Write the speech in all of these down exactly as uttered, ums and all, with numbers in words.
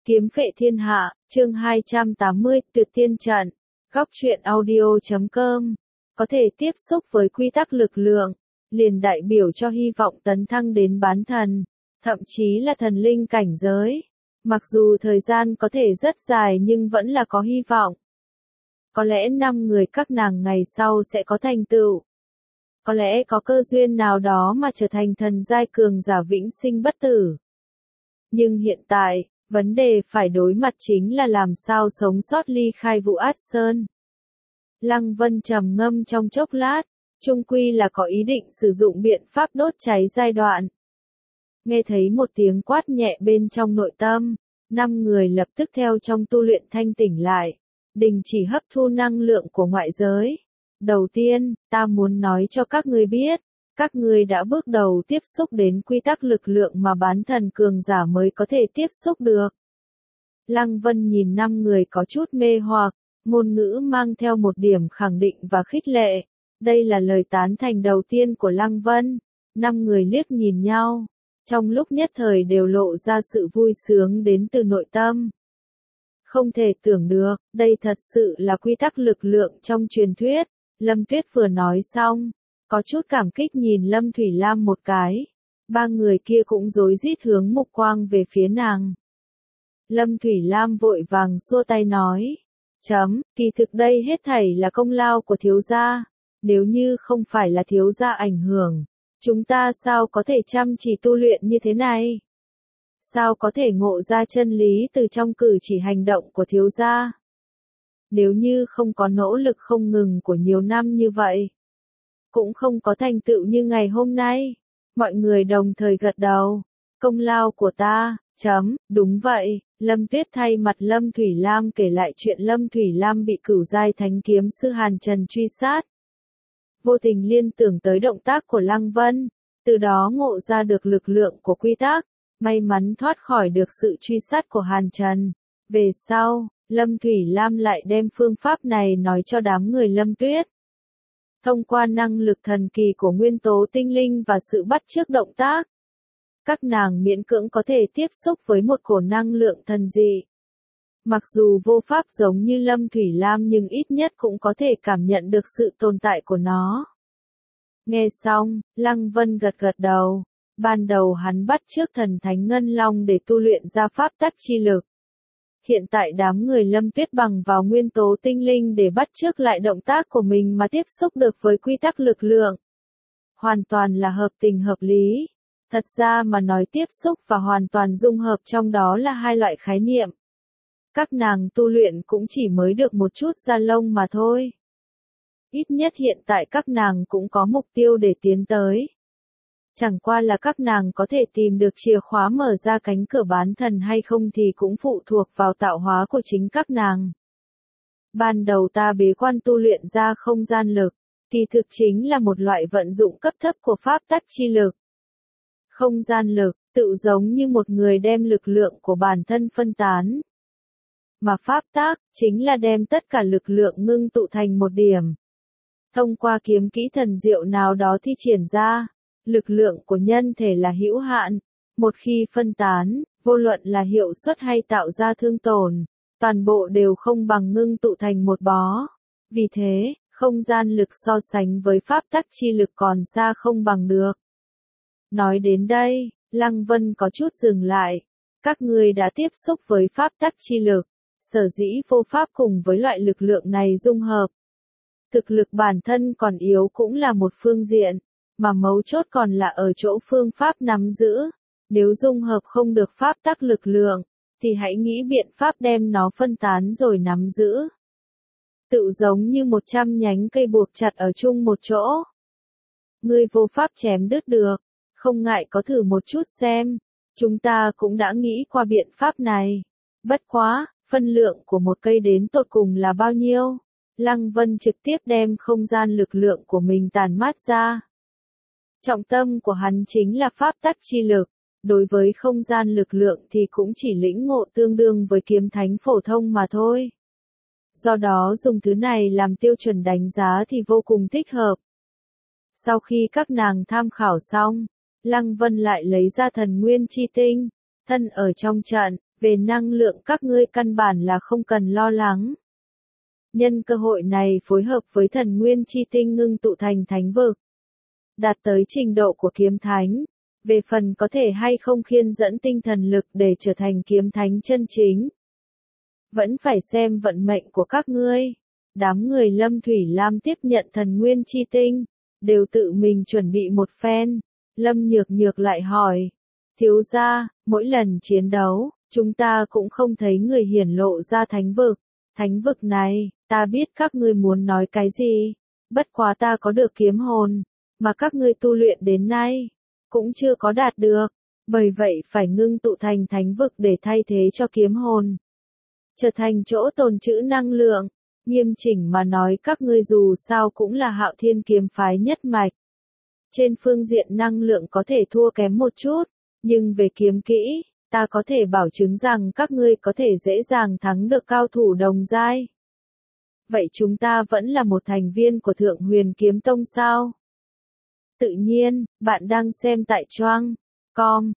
Kiếm phệ thiên hạ, chương hai trăm tám mươi, tuyệt tiên trận. Góc truyện audio chấm com. Có thể tiếp xúc với quy tắc lực lượng, liền đại biểu cho hy vọng tấn thăng đến bán thần, thậm chí là thần linh cảnh giới. Mặc dù thời gian có thể rất dài nhưng vẫn là có hy vọng. Có lẽ năm người các nàng ngày sau sẽ có thành tựu. Có lẽ có cơ duyên nào đó mà trở thành thần giai cường giả vĩnh sinh bất tử. Nhưng hiện tại, vấn đề phải đối mặt chính là làm sao sống sót ly khai vụ Át Sơn. Lăng Vân trầm ngâm trong chốc lát, chung quy là có ý định sử dụng biện pháp đốt cháy giai đoạn. Nghe thấy một tiếng quát nhẹ bên trong nội tâm, năm người lập tức theo trong tu luyện thanh tỉnh lại, đình chỉ hấp thu năng lượng của ngoại giới. Đầu tiên, ta muốn nói cho các ngươi biết, các ngươi đã bước đầu tiếp xúc đến quy tắc lực lượng mà bán thần cường giả mới có thể tiếp xúc được. Lăng Vân nhìn năm người có chút mê hoặc, ngôn ngữ mang theo một điểm khẳng định và khích lệ. Đây là lời tán thành đầu tiên của Lăng Vân. Năm người liếc nhìn nhau, trong lúc nhất thời đều lộ ra sự vui sướng đến từ nội tâm. Không thể tưởng được, đây thật sự là quy tắc lực lượng trong truyền thuyết. Lâm Tuyết vừa nói xong, có chút cảm kích nhìn Lâm Thủy Lam một cái. Ba người kia cũng rối rít hướng mục quang về phía nàng. Lâm Thủy Lam vội vàng xua tay nói, chấm, kỳ thực đây hết thảy là công lao của thiếu gia. Nếu như không phải là thiếu gia ảnh hưởng, chúng ta sao có thể chăm chỉ tu luyện như thế này? Sao có thể ngộ ra chân lý từ trong cử chỉ hành động của thiếu gia? Nếu như không có nỗ lực không ngừng của nhiều năm như vậy, cũng không có thành tựu như ngày hôm nay. Mọi người đồng thời gật đầu. Công lao của ta, chấm, đúng vậy. Lâm Tuyết thay mặt Lâm Thủy Lam kể lại chuyện Lâm Thủy Lam bị cửu giai thánh kiếm sư Hàn Trần truy sát. Vô tình liên tưởng tới động tác của Lăng Vân, từ đó ngộ ra được lực lượng của quy tắc, may mắn thoát khỏi được sự truy sát của Hàn Trần. Về sau, Lâm Thủy Lam lại đem phương pháp này nói cho đám người Lâm Tuyết. Thông qua năng lực thần kỳ của nguyên tố tinh linh và sự bắt chước động tác, các nàng miễn cưỡng có thể tiếp xúc với một cổ năng lượng thần dị. Mặc dù vô pháp giống như Lâm Thủy Lam nhưng ít nhất cũng có thể cảm nhận được sự tồn tại của nó. Nghe xong, Lăng Vân gật gật đầu. Ban đầu hắn bắt chước thần thánh ngân long để tu luyện ra pháp tắc chi lực. Hiện tại đám người Lâm Tuyết bằng vào nguyên tố tinh linh để bắt chước lại động tác của mình mà tiếp xúc được với quy tắc lực lượng. Hoàn toàn là hợp tình hợp lý. Thật ra mà nói tiếp xúc và hoàn toàn dung hợp trong đó là hai loại khái niệm. Các nàng tu luyện cũng chỉ mới được một chút da lông mà thôi. Ít nhất hiện tại các nàng cũng có mục tiêu để tiến tới. Chẳng qua là các nàng có thể tìm được chìa khóa mở ra cánh cửa bán thần hay không thì cũng phụ thuộc vào tạo hóa của chính các nàng. Ban đầu ta bế quan tu luyện ra không gian lực, kỳ thực chính là một loại vận dụng cấp thấp của pháp tắc chi lực. Không gian lực, tự giống như một người đem lực lượng của bản thân phân tán. Mà pháp tắc, chính là đem tất cả lực lượng ngưng tụ thành một điểm. Thông qua kiếm kỹ thần diệu nào đó thi triển ra. Lực lượng của nhân thể là hữu hạn, một khi phân tán, vô luận là hiệu suất hay tạo ra thương tổn, toàn bộ đều không bằng ngưng tụ thành một bó. Vì thế, không gian lực so sánh với pháp tắc chi lực còn xa không bằng được. Nói đến đây, Lăng Vân có chút dừng lại. Các ngươi đã tiếp xúc với pháp tắc chi lực, sở dĩ vô pháp cùng với loại lực lượng này dung hợp. Thực lực bản thân còn yếu cũng là một phương diện. Mà mấu chốt còn là ở chỗ phương pháp nắm giữ. Nếu dung hợp không được pháp tắc lực lượng, thì hãy nghĩ biện pháp đem nó phân tán rồi nắm giữ. Tự giống như một trăm nhánh cây buộc chặt ở chung một chỗ. Ngươi vô pháp chém đứt được, không ngại có thử một chút xem. Chúng ta cũng đã nghĩ qua biện pháp này. Bất quá, phân lượng của một cây đến tột cùng là bao nhiêu? Lăng Vân trực tiếp đem không gian lực lượng của mình tản mát ra. Trọng tâm của hắn chính là pháp tắc chi lực, đối với không gian lực lượng thì cũng chỉ lĩnh ngộ tương đương với kiếm thánh phổ thông mà thôi. Do đó dùng thứ này làm tiêu chuẩn đánh giá thì vô cùng thích hợp. Sau khi các nàng tham khảo xong, Lăng Vân lại lấy ra thần nguyên chi tinh, thân ở trong trận, Về năng lượng các ngươi căn bản là không cần lo lắng. Nhân cơ hội này phối hợp với thần nguyên chi tinh ngưng tụ thành thánh vực. Đạt tới trình độ của kiếm thánh. Về phần có thể hay không khiên dẫn tinh thần lực để trở thành kiếm thánh chân chính. Vẫn phải xem vận mệnh của các ngươi. Đám người Lâm Thủy Lam tiếp nhận thần nguyên chi tinh. Đều tự mình chuẩn bị một phen. Lâm Nhược Nhược lại hỏi. Thiếu gia, mỗi lần chiến đấu, chúng ta cũng không thấy người hiển lộ ra thánh vực. Thánh vực này, ta biết các ngươi muốn nói cái gì. Bất quá ta có được kiếm hồn, mà các ngươi tu luyện đến nay, cũng chưa có đạt được. Bởi vậy phải ngưng tụ thành thánh vực để thay thế cho kiếm hồn. Trở thành chỗ tồn trữ năng lượng. Nghiêm chỉnh mà nói các ngươi dù sao cũng là Hạo Thiên kiếm phái nhất mạch. Trên phương diện năng lượng có thể thua kém một chút, nhưng về kiếm kỹ, ta có thể bảo chứng rằng các ngươi có thể dễ dàng thắng được cao thủ đồng giai. Vậy chúng ta vẫn là một thành viên của Thượng Huyền Kiếm Tông sao? Tự nhiên, bạn đang xem tại choang chấm com,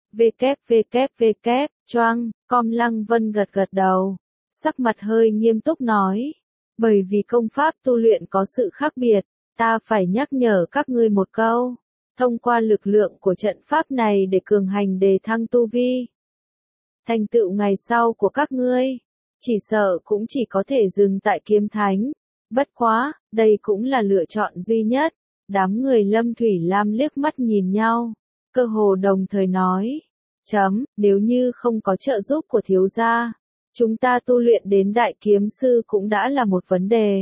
www, choang chấm com. Lăng Vân gật gật đầu, sắc mặt hơi nghiêm túc nói. Bởi vì công pháp tu luyện có sự khác biệt, ta phải nhắc nhở các ngươi một câu. Thông qua lực lượng của trận pháp này để cường hành đề thăng tu vi. Thành tựu ngày sau của các ngươi, chỉ sợ cũng chỉ có thể dừng tại kiếm thánh. Bất quá, đây cũng là lựa chọn duy nhất. Đám người Lâm Thủy Lam liếc mắt nhìn nhau, cơ hồ đồng thời nói. Chấm, nếu như không có trợ giúp của thiếu gia, chúng ta tu luyện đến đại kiếm sư cũng đã là một vấn đề.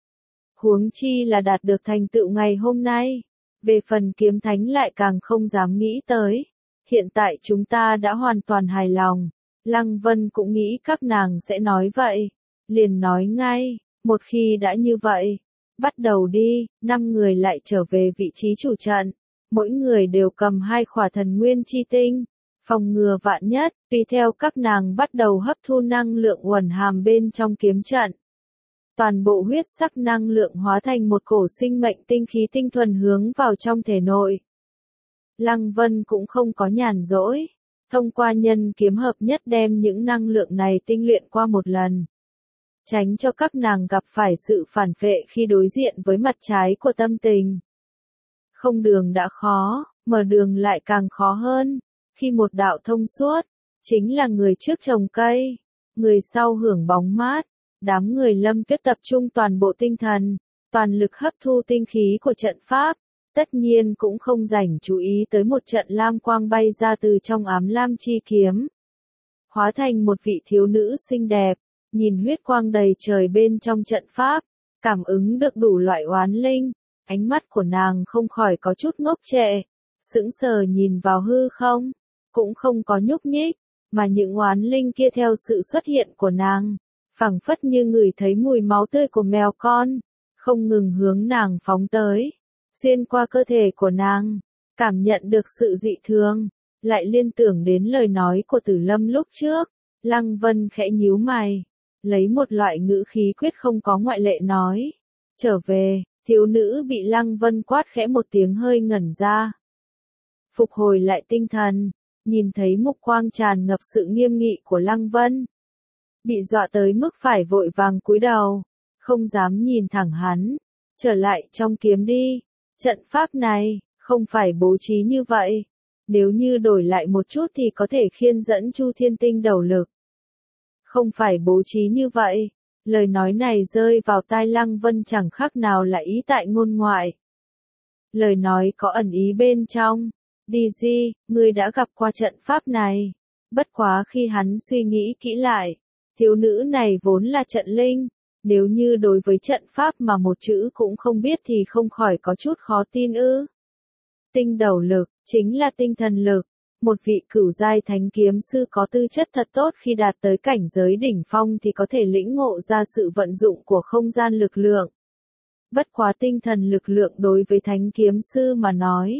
Huống chi là đạt được thành tựu ngày hôm nay. Về phần kiếm thánh lại càng không dám nghĩ tới. Hiện tại chúng ta đã hoàn toàn hài lòng. Lăng Vân cũng nghĩ các nàng sẽ nói vậy. Liền nói ngay, một khi đã như vậy, bắt đầu đi. Năm người lại trở về vị trí chủ trận. Mỗi người đều cầm hai khỏa thần nguyên chi tinh. Phòng ngừa vạn nhất, tùy theo các nàng bắt đầu hấp thu năng lượng uẩn hàm bên trong kiếm trận. Toàn bộ huyết sắc năng lượng hóa thành một cổ sinh mệnh tinh khí tinh thuần hướng vào trong thể nội. Lăng Vân cũng không có nhàn rỗi. Thông qua nhân kiếm hợp nhất đem những năng lượng này tinh luyện qua một lần. Tránh cho các nàng gặp phải sự phản phệ khi đối diện với mặt trái của tâm tình. Không đường đã khó, mở đường lại càng khó hơn. Khi một đạo thông suốt, chính là người trước trồng cây, người sau hưởng bóng mát. Đám người Lâm Tuyết tập trung toàn bộ tinh thần, toàn lực hấp thu tinh khí của trận pháp, tất nhiên cũng không rảnh chú ý tới một trận lam quang bay ra từ trong ám lam chi kiếm. Hóa thành một vị thiếu nữ xinh đẹp, nhìn huyết quang đầy trời bên trong trận pháp, cảm ứng được đủ loại oán linh, ánh mắt của nàng không khỏi có chút ngốc trệ, sững sờ nhìn vào hư không, cũng không có nhúc nhích, mà những oán linh kia theo sự xuất hiện của nàng, phảng phất như ngửi thấy mùi máu tươi của mèo con, không ngừng hướng nàng phóng tới, xuyên qua cơ thể của nàng, cảm nhận được sự dị thường, lại liên tưởng đến lời nói của Tử Lâm lúc trước, Lăng Vân khẽ nhíu mày, lấy một loại ngữ khí quyết không có ngoại lệ nói, trở về, thiếu nữ bị Lăng Vân quát khẽ một tiếng hơi ngẩn ra. Phục hồi lại tinh thần, nhìn thấy mục quang tràn ngập sự nghiêm nghị của Lăng Vân. Bị dọa tới mức phải vội vàng cúi đầu, không dám nhìn thẳng hắn, trở lại trong kiếm đi, trận pháp này, không phải bố trí như vậy, nếu như đổi lại một chút thì có thể khiên dẫn Chu Thiên Tinh đầu lực. Không phải bố trí như vậy, lời nói này rơi vào tai Lăng Vân chẳng khác nào là ý tại ngôn ngoại. Lời nói có ẩn ý bên trong, đi di, ngươi đã gặp qua trận pháp này, bất quá khi hắn suy nghĩ kỹ lại. Thiếu nữ này vốn là trận linh, nếu như đối với trận pháp mà một chữ cũng không biết thì không khỏi có chút khó tin ư. Tinh đầu lực, chính là tinh thần lực, một vị cửu giai thánh kiếm sư có tư chất thật tốt khi đạt tới cảnh giới đỉnh phong thì có thể lĩnh ngộ ra sự vận dụng của không gian lực lượng. Bất quá tinh thần lực lượng đối với thánh kiếm sư mà nói,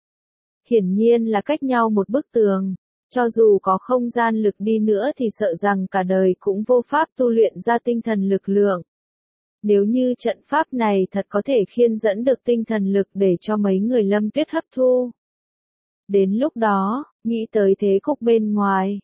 hiển nhiên là cách nhau một bức tường. Cho dù có không gian lực đi nữa thì sợ rằng cả đời cũng vô pháp tu luyện ra tinh thần lực lượng. Nếu như trận pháp này thật có thể khiên dẫn được tinh thần lực để cho mấy người Lâm Tuyết hấp thu. Đến lúc đó, nghĩ tới thế cục bên ngoài,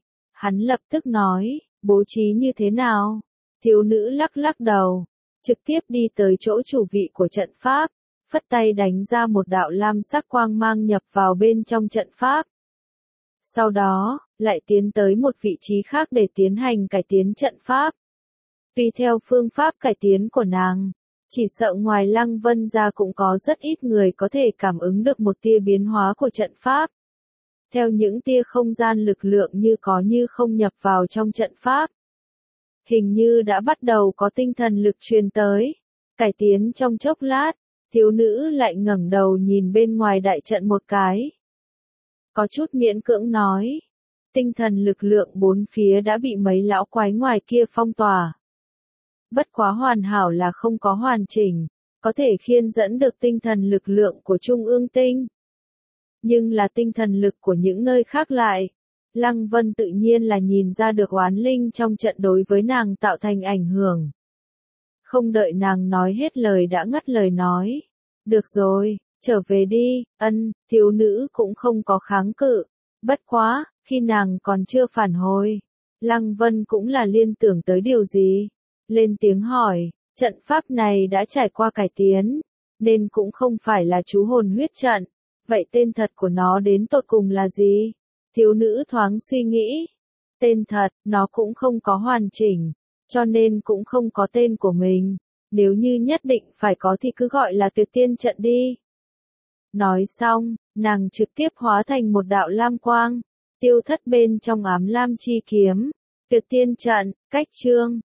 Hắn lập tức nói, bố trí như thế nào? Thiếu nữ lắc lắc đầu, trực tiếp đi tới chỗ chủ vị của trận pháp, phất tay đánh ra một đạo lam sắc quang mang nhập vào bên trong trận pháp. Sau đó, lại tiến tới một vị trí khác để tiến hành cải tiến trận pháp. Tùy theo phương pháp cải tiến của nàng, chỉ sợ ngoài Lăng Vân ra cũng có rất ít người có thể cảm ứng được một tia biến hóa của trận pháp. Theo những tia không gian lực lượng như có như không nhập vào trong trận pháp. Hình như đã bắt đầu có tinh thần lực truyền tới. Cải tiến trong chốc lát, thiếu nữ lại ngẩng đầu nhìn bên ngoài đại trận một cái. Có chút miễn cưỡng nói. Tinh thần lực lượng bốn phía đã bị mấy lão quái ngoài kia phong tỏa. Bất quá hoàn hảo là không có hoàn chỉnh, có thể khiên dẫn được tinh thần lực lượng của Trung ương tinh. Nhưng là tinh thần lực của những nơi khác lại. Lăng Vân tự nhiên là nhìn ra được oán linh trong trận đối với nàng tạo thành ảnh hưởng. Không đợi nàng nói hết lời đã ngắt lời nói. Được rồi, trở về đi, ân, thiếu nữ cũng không có kháng cự. Bất quá, khi nàng còn chưa phản hồi, Lăng Vân cũng là liên tưởng tới điều gì. Lên tiếng hỏi, trận pháp này đã trải qua cải tiến, nên cũng không phải là chú hồn huyết trận. Vậy tên thật của nó đến tột cùng là gì? Thiếu nữ thoáng suy nghĩ. Tên thật, nó cũng không có hoàn chỉnh, cho nên cũng không có tên của mình. Nếu như nhất định phải có thì cứ gọi là tuyệt tiên trận đi. Nói xong, nàng trực tiếp hóa thành một đạo lam quang, tiêu thất bên trong ám lam chi kiếm. Tuyệt tiên trận, cách chương.